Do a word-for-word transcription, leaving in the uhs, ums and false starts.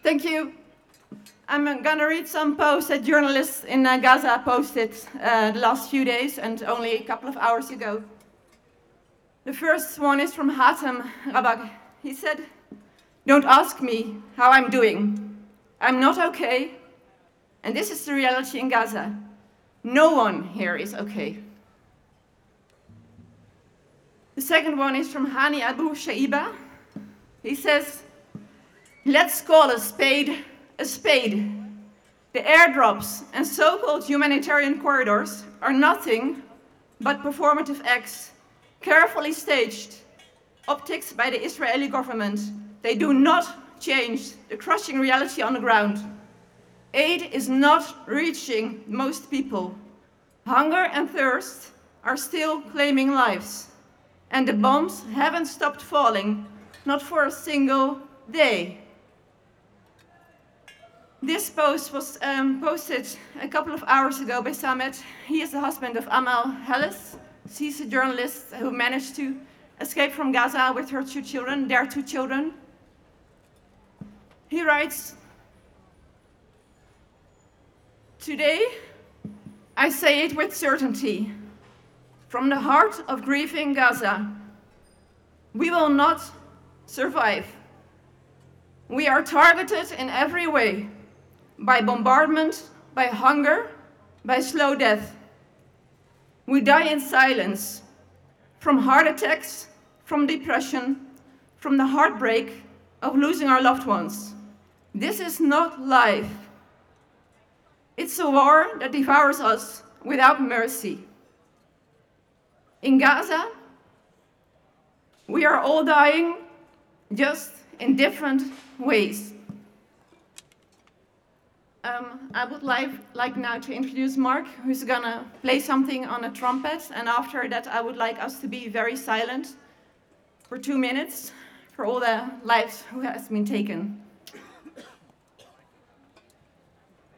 Thank you. I'm going to read some posts that journalists in uh, Gaza posted uh, the last few days and only a couple of hours ago. The first one is from Hatem Rabag. He said, "Don't ask me how I'm doing. I'm not okay. And this is the reality in Gaza. No one here is okay." The second one is from Hani Abu Shaiba. He says, "Let's call a spade a spade. The airdrops and so-called humanitarian corridors are nothing but performative acts, carefully staged optics by the Israeli government. They do not change the crushing reality on the ground. Aid is not reaching most people. Hunger and thirst are still claiming lives. And the bombs haven't stopped falling, not for a single day." This post was um, posted a couple of hours ago by Samet. He is the husband of Amal Helles. She's a journalist who managed to escape from Gaza with her two children, their two children. He writes, "Today, I say it with certainty, from the heart of grieving Gaza, we will not survive. We are targeted in every way, by bombardment, by hunger, by slow death. We die in silence, from heart attacks, from depression, from the heartbreak of losing our loved ones. This is not life. It's a war that devours us without mercy. In Gaza, we are all dying, just in different ways." Um, I would like, like now to introduce Mark, who's gonna play something on a trumpet, and after that I would like us to be very silent for two minutes for all the lives who has been taken.